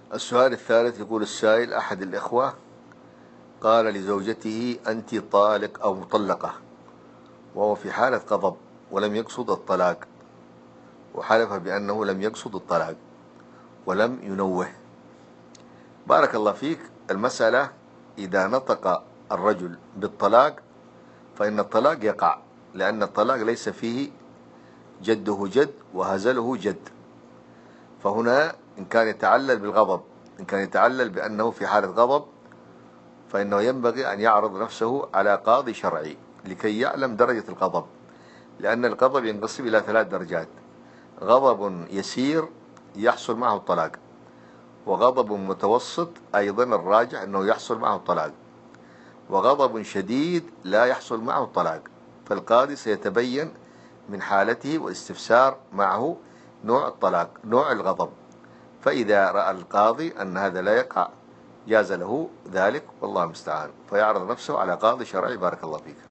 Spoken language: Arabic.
السؤال الثالث يقول السائل: أحد الإخوة قال لزوجته: أنت طالق أو مطلقة، وهو في حالة غضب ولم يقصد الطلاق، وحلف بأنه لم يقصد الطلاق ولم ينوه. بارك الله فيك. المسألة إذا نطق الرجل بالطلاق فإن الطلاق يقع، لأن الطلاق ليس فيه جده جد وهزله جد. فهنا إن كان يتعلل بالغضب، إن كان يتعلل بأنه في حالة غضب، فإنه ينبغي أن يعرض نفسه على قاضي شرعي لكي يعلم درجة الغضب، لأن الغضب ينقسم إلى 3 درجات: غضب يسير يحصل معه الطلاق، وغضب متوسط أيضا الراجع أنه يحصل معه الطلاق، وغضب شديد لا يحصل معه الطلاق. فالقاضي سيتبين من حالته واستفسار معه نوع الطلاق، نوع الغضب. فإذا رأى القاضي أن هذا لا يقع جاز له ذلك، والله المستعان، فيعرض نفسه على قاضي شرعي. بارك الله فيك.